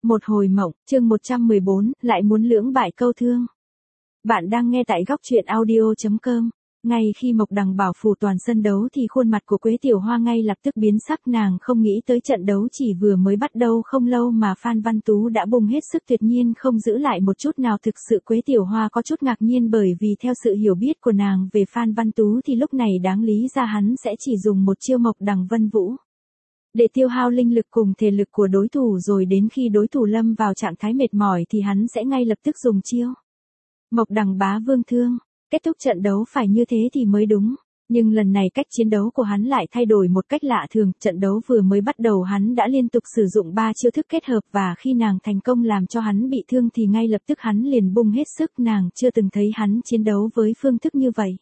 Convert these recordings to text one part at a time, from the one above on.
Một hồi mộng, chương 114, lại muốn lưỡng bại câu thương. Bạn đang nghe tại góc truyện audio.com. Ngay khi Mộc Đằng bảo phủ toàn sân đấu thì khuôn mặt của Quế Tiểu Hoa ngay lập tức biến sắc, nàng không nghĩ tới trận đấu chỉ vừa mới bắt đầu không lâu mà Phan Văn Tú đã bùng hết sức tuyệt nhiên không giữ lại một chút nào. Thực sự Quế Tiểu Hoa có chút ngạc nhiên bởi vì theo sự hiểu biết của nàng về Phan Văn Tú thì lúc này đáng lý ra hắn sẽ chỉ dùng một chiêu Mộc Đằng Vân Vũ để tiêu hao linh lực cùng thể lực của đối thủ, rồi đến khi đối thủ lâm vào trạng thái mệt mỏi thì hắn sẽ ngay lập tức dùng chiêu Mộc Đằng Bá Vương Thương. Kết thúc trận đấu phải như thế thì mới đúng. Nhưng lần này cách chiến đấu của hắn lại thay đổi một cách lạ thường. Trận đấu vừa mới bắt đầu hắn đã liên tục sử dụng 3 chiêu thức kết hợp, và khi nàng thành công làm cho hắn bị thương thì ngay lập tức hắn liền bung hết sức. Nàng chưa từng thấy hắn chiến đấu với phương thức như vậy.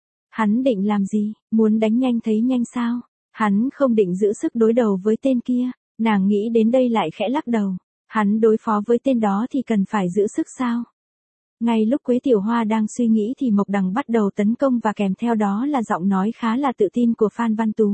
Hắn định làm gì? Muốn đánh nhanh thấy nhanh sao? Hắn không định giữ sức đối đầu với tên kia. Nàng nghĩ đến đây lại khẽ lắc đầu. Hắn đối phó với tên đó thì cần phải giữ sức sao? Ngay lúc Quế Tiểu Hoa đang suy nghĩ thì Mộc Đằng bắt đầu tấn công, và kèm theo đó là giọng nói khá là tự tin của Phan Văn Tú.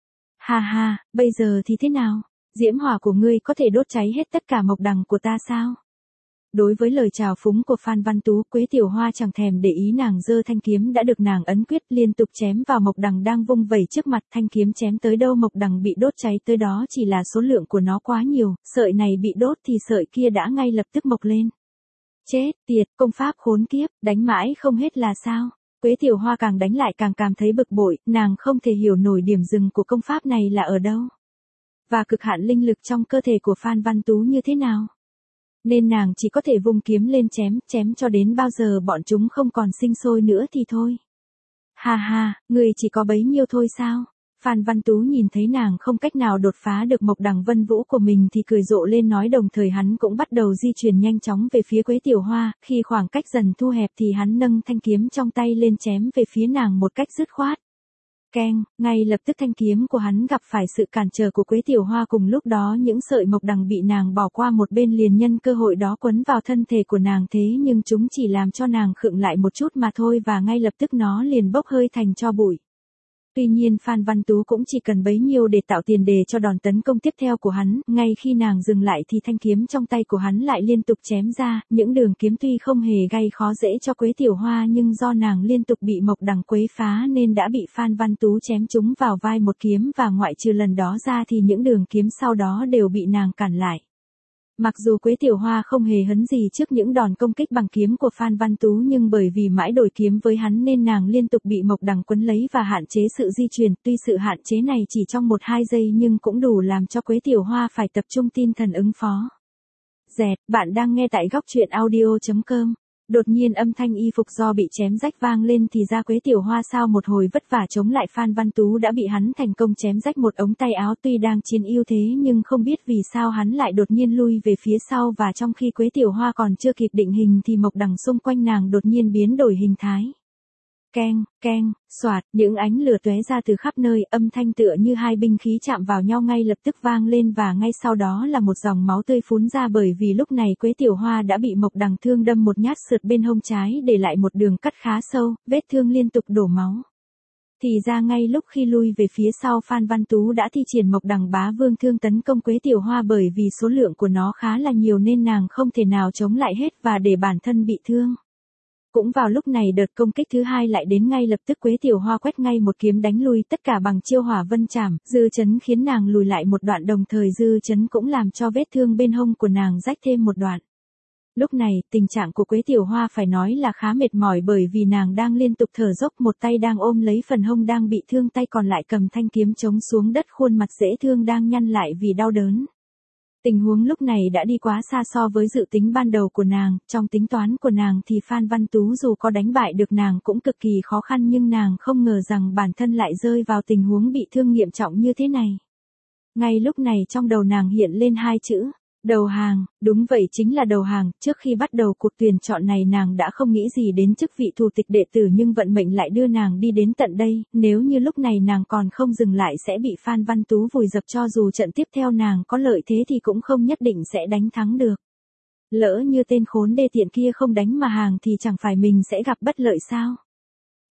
Ha ha, bây giờ thì thế nào? Diễm hỏa của ngươi có thể đốt cháy hết tất cả Mộc Đằng của ta sao? Đối với lời chào phúng của Phan Văn Tú, Quế Tiểu Hoa chẳng thèm để ý, nàng giơ thanh kiếm đã được nàng ấn quyết liên tục chém vào Mộc Đằng đang vung vẩy trước mặt. Thanh kiếm chém tới đâu Mộc Đằng bị đốt cháy tới đó, chỉ là số lượng của nó quá nhiều, sợi này bị đốt thì sợi kia đã ngay lập tức mọc lên. Chết tiệt, công pháp khốn kiếp, đánh mãi không hết là sao? Quế Tiểu Hoa càng đánh lại càng cảm thấy bực bội, nàng không thể hiểu nổi điểm dừng của công pháp này là ở đâu. Và cực hạn linh lực trong cơ thể của Phan Văn Tú như thế nào? Nên nàng chỉ có thể vung kiếm lên chém cho đến bao giờ bọn chúng không còn sinh sôi nữa thì thôi. Ha ha, người chỉ có bấy nhiêu thôi sao? Phan Văn Tú nhìn thấy nàng không cách nào đột phá được Mộc Đằng Vân Vũ của mình thì cười rộ lên nói, đồng thời hắn cũng bắt đầu di chuyển nhanh chóng về phía Quế Tiểu Hoa. Khi khoảng cách dần thu hẹp thì hắn nâng thanh kiếm trong tay lên chém về phía nàng một cách dứt khoát. Keng, ngay lập tức thanh kiếm của hắn gặp phải sự cản trở của Quế Tiểu Hoa, cùng lúc đó những sợi Mộc Đằng bị nàng bỏ qua một bên liền nhân cơ hội đó quấn vào thân thể của nàng, thế nhưng chúng chỉ làm cho nàng khựng lại một chút mà thôi, và ngay lập tức nó liền bốc hơi thành tro bụi. Tuy nhiên Phan Văn Tú cũng chỉ cần bấy nhiêu để tạo tiền đề cho đòn tấn công tiếp theo của hắn. Ngay khi nàng dừng lại thì thanh kiếm trong tay của hắn lại liên tục chém ra. Những đường kiếm tuy không hề gây khó dễ cho Quế Tiểu Hoa, nhưng do nàng liên tục bị Mộc Đằng quấy phá nên đã bị Phan Văn Tú chém trúng vào vai một kiếm, và ngoại trừ lần đó ra thì những đường kiếm sau đó đều bị nàng cản lại. Mặc dù Quế Tiểu Hoa không hề hấn gì trước những đòn công kích bằng kiếm của Phan Văn Tú, nhưng bởi vì mãi đổi kiếm với hắn nên nàng liên tục bị Mộc Đằng quấn lấy và hạn chế sự di chuyển. Tuy sự hạn chế này chỉ trong 1-2 giây nhưng cũng đủ làm cho Quế Tiểu Hoa phải tập trung tinh thần ứng phó. Dẹt, bạn đang nghe tại góc truyện audio.com. Đột nhiên âm thanh y phục do bị chém rách vang lên thì ra Quế Tiểu Hoa sau một hồi vất vả chống lại Phan Văn Tú đã bị hắn thành công chém rách một ống tay áo. Tuy đang chiến ưu thế nhưng không biết vì sao hắn lại đột nhiên lui về phía sau, và trong khi Quế Tiểu Hoa còn chưa kịp định hình thì Mộc Đằng xung quanh nàng đột nhiên biến đổi hình thái. Keng, keng, xoạt, những ánh lửa tóe ra từ khắp nơi, âm thanh tựa như hai binh khí chạm vào nhau ngay lập tức vang lên, và ngay sau đó là một dòng máu tươi phún ra, bởi vì lúc này Quế Tiểu Hoa đã bị Mộc Đằng thương đâm một nhát sượt bên hông trái để lại một đường cắt khá sâu, vết thương liên tục đổ máu. Thì ra ngay lúc khi lui về phía sau Phan Văn Tú đã thi triển Mộc Đằng Bá Vương Thương tấn công Quế Tiểu Hoa, bởi vì số lượng của nó khá là nhiều nên nàng không thể nào chống lại hết và để bản thân bị thương. Cũng vào lúc này đợt công kích thứ hai lại đến, ngay lập tức Quế Tiểu Hoa quét ngay một kiếm đánh lui tất cả bằng chiêu Hỏa Vân Trảm. Dư chấn khiến nàng lùi lại một đoạn, đồng thời dư chấn cũng làm cho vết thương bên hông của nàng rách thêm một đoạn. Lúc này, tình trạng của Quế Tiểu Hoa phải nói là khá mệt mỏi, bởi vì nàng đang liên tục thở dốc, một tay đang ôm lấy phần hông đang bị thương, tay còn lại cầm thanh kiếm chống xuống đất, khuôn mặt dễ thương đang nhăn lại vì đau đớn. Tình huống lúc này đã đi quá xa so với dự tính ban đầu của nàng. Trong tính toán của nàng thì Phan Văn Tú dù có đánh bại được nàng cũng cực kỳ khó khăn, nhưng nàng không ngờ rằng bản thân lại rơi vào tình huống bị thương nghiêm trọng như thế này. Ngay lúc này trong đầu nàng hiện lên hai chữ: đầu hàng. Đúng vậy, chính là đầu hàng. Trước khi bắt đầu cuộc tuyển chọn này nàng đã không nghĩ gì đến chức vị thủ tịch đệ tử, nhưng vận mệnh lại đưa nàng đi đến tận đây. Nếu như lúc này nàng còn không dừng lại sẽ bị Phan Văn Tú vùi dập, cho dù trận tiếp theo nàng có lợi thế thì cũng không nhất định sẽ đánh thắng được. Lỡ như tên khốn đê tiện kia không đánh mà hàng thì chẳng phải mình sẽ gặp bất lợi sao?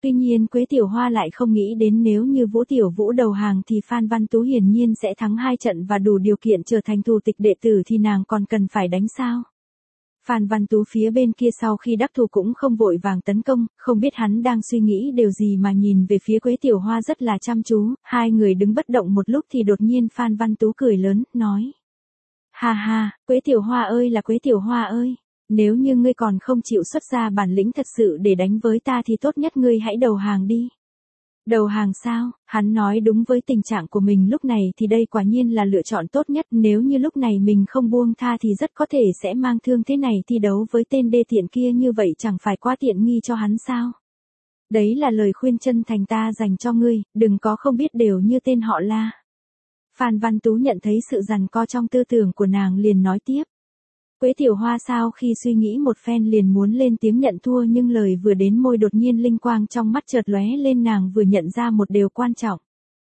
Tuy nhiên Quế Tiểu Hoa lại không nghĩ đến nếu như Vũ Tiểu Vũ đầu hàng thì Phan Văn Tú hiển nhiên sẽ thắng 2 trận và đủ điều kiện trở thành thủ tịch đệ tử thì nàng còn cần phải đánh sao. Phan Văn Tú phía bên kia sau khi đắc thủ cũng không vội vàng tấn công, không biết hắn đang suy nghĩ điều gì mà nhìn về phía Quế Tiểu Hoa rất là chăm chú, hai người đứng bất động một lúc thì đột nhiên Phan Văn Tú cười lớn, nói. Ha ha, Quế Tiểu Hoa ơi là Quế Tiểu Hoa ơi, nếu như ngươi còn không chịu xuất ra bản lĩnh thật sự để đánh với ta thì tốt nhất ngươi hãy đầu hàng đi. Đầu hàng sao? Hắn nói đúng với tình trạng của mình lúc này thì đây quả nhiên là lựa chọn tốt nhất, nếu như lúc này mình không buông tha thì rất có thể sẽ mang thương thế này thi đấu với tên đê tiện kia, như vậy chẳng phải quá tiện nghi cho hắn sao? Đấy là lời khuyên chân thành ta dành cho ngươi, đừng có không biết đều như tên họ La. Phan Văn Tú nhận thấy sự giằng co trong tư tưởng của nàng liền nói tiếp. Quế Tiểu Hoa sau khi suy nghĩ một phen liền muốn lên tiếng nhận thua, nhưng lời vừa đến môi đột nhiên linh quang trong mắt chợt lóe lên, nàng vừa nhận ra một điều quan trọng.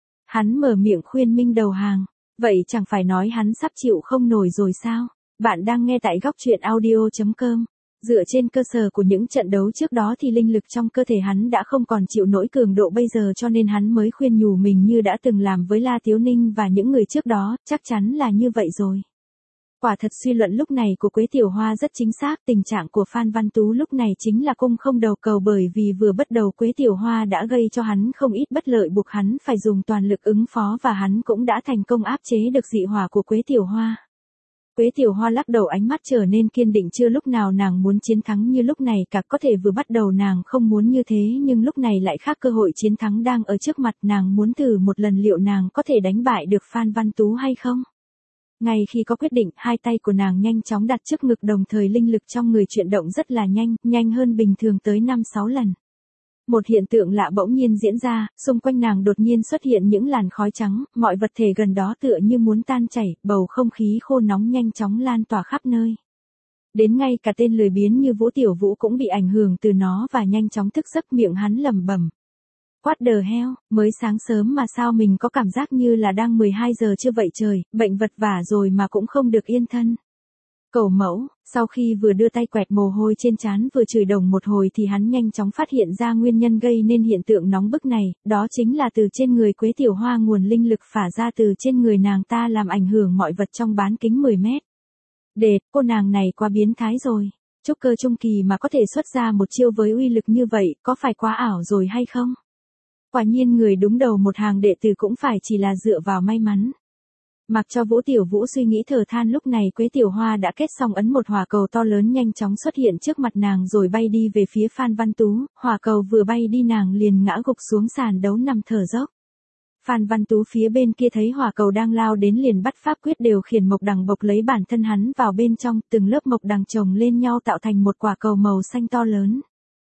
Hắn mở miệng khuyên Minh đầu hàng, vậy chẳng phải nói hắn sắp chịu không nổi rồi sao? Bạn đang nghe tại góc truyện audio.com. Dựa trên cơ sở của những trận đấu trước đó thì linh lực trong cơ thể hắn đã không còn chịu nổi cường độ bây giờ, cho nên hắn mới khuyên nhủ mình như đã từng làm với La Tiếu Ninh và những người trước đó, chắc chắn là như vậy rồi. Quả thật suy luận lúc này của Quế Tiểu Hoa rất chính xác, tình trạng của Phan Văn Tú lúc này chính là cung không đầu cầu, bởi vì vừa bắt đầu Quế Tiểu Hoa đã gây cho hắn không ít bất lợi, buộc hắn phải dùng toàn lực ứng phó và hắn cũng đã thành công áp chế được dị hỏa của Quế Tiểu Hoa. Quế Tiểu Hoa lắc đầu, ánh mắt trở nên kiên định, chưa lúc nào nàng muốn chiến thắng như lúc này cả, có thể vừa bắt đầu nàng không muốn như thế nhưng lúc này lại khác, cơ hội chiến thắng đang ở trước mặt, nàng muốn thử một lần liệu nàng có thể đánh bại được Phan Văn Tú hay không. Ngay khi có quyết định, hai tay của nàng nhanh chóng đặt trước ngực, đồng thời linh lực trong người chuyển động rất là nhanh, nhanh hơn bình thường tới 5-6 lần. Một hiện tượng lạ bỗng nhiên diễn ra, xung quanh nàng đột nhiên xuất hiện những làn khói trắng, mọi vật thể gần đó tựa như muốn tan chảy, bầu không khí khô nóng nhanh chóng lan tỏa khắp nơi. Đến ngay cả tên lười biếng như Vũ Tiểu Vũ cũng bị ảnh hưởng từ nó và nhanh chóng thức giấc, miệng hắn lẩm bẩm. What the hell, mới sáng sớm mà sao mình có cảm giác như là đang 12 giờ chưa vậy trời, bệnh vật vả rồi mà cũng không được yên thân. Cầu mẫu, sau khi vừa đưa tay quẹt mồ hôi trên trán vừa chửi đồng một hồi thì hắn nhanh chóng phát hiện ra nguyên nhân gây nên hiện tượng nóng bức này, đó chính là từ trên người Quế Tiểu Hoa, nguồn linh lực phả ra từ trên người nàng ta làm ảnh hưởng mọi vật trong bán kính 10 mét. Đệt, cô nàng này quá biến thái rồi. Trúc cơ trung kỳ mà có thể xuất ra một chiêu với uy lực như vậy, có phải quá ảo rồi hay không? Quả nhiên người đúng đầu một hàng đệ tử cũng phải chỉ là dựa vào may mắn. Mặc cho Vũ Tiểu Vũ suy nghĩ thở than, lúc này Quế Tiểu Hoa đã kết xong ấn, một hỏa cầu to lớn nhanh chóng xuất hiện trước mặt nàng rồi bay đi về phía Phan Văn Tú, hỏa cầu vừa bay đi nàng liền ngã gục xuống sàn đấu nằm thở dốc. Phan Văn Tú phía bên kia thấy hỏa cầu đang lao đến liền bắt pháp quyết điều khiển mộc đằng bộc lấy bản thân hắn vào bên trong, từng lớp mộc đằng chồng lên nhau tạo thành một quả cầu màu xanh to lớn.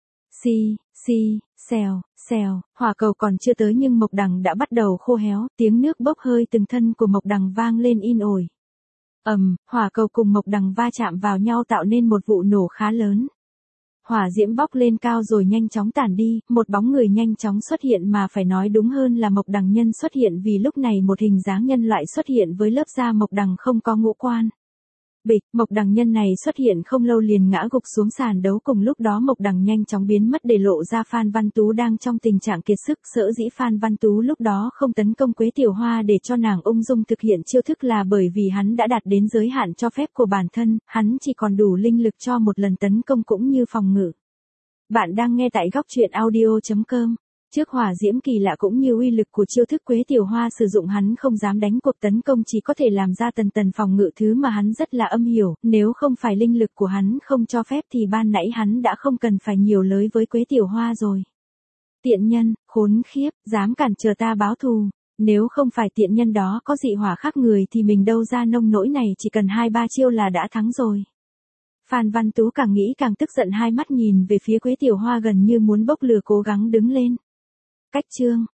Xì, xèo, xèo, hỏa cầu còn chưa tới nhưng mộc đằng đã bắt đầu khô héo, tiếng nước bốc hơi từng thân của mộc đằng vang lên in ỏi. Hỏa cầu cùng mộc đằng va chạm vào nhau tạo nên một vụ nổ khá lớn. Hỏa diễm bốc lên cao rồi nhanh chóng tản đi, một bóng người nhanh chóng xuất hiện, mà phải nói đúng hơn là mộc đằng nhân xuất hiện, vì lúc này một hình dáng nhân loại xuất hiện với lớp da mộc đằng không có ngũ quan. Bịch, mộc đằng nhân này xuất hiện không lâu liền ngã gục xuống sàn đấu, cùng lúc đó mộc đằng nhanh chóng biến mất để lộ ra Phan Văn Tú đang trong tình trạng kiệt sức. Sở dĩ Phan Văn Tú lúc đó không tấn công Quế Tiểu Hoa để cho nàng ung dung thực hiện chiêu thức là bởi vì hắn đã đạt đến giới hạn cho phép của bản thân, hắn chỉ còn đủ linh lực cho một lần tấn công cũng như phòng ngự. Bạn đang nghe tại góc truyện audio.com. Trước hỏa diễm kỳ lạ cũng như uy lực của chiêu thức Quế Tiểu Hoa sử dụng, hắn không dám đánh cuộc tấn công, chỉ có thể làm ra tần phòng ngự, thứ mà hắn rất là âm hiểu, nếu không phải linh lực của hắn không cho phép thì ban nãy hắn đã không cần phải nhiều lời với Quế Tiểu Hoa rồi. Tiện nhân, khốn khiếp, dám cản trở ta báo thù, nếu không phải tiện nhân đó có dị hỏa khác người thì mình đâu ra nông nỗi này, chỉ cần 2-3 chiêu là đã thắng rồi. Phan Văn Tú càng nghĩ càng tức giận, hai mắt nhìn về phía Quế Tiểu Hoa gần như muốn bốc lửa, cố gắng đứng lên. Cách chương,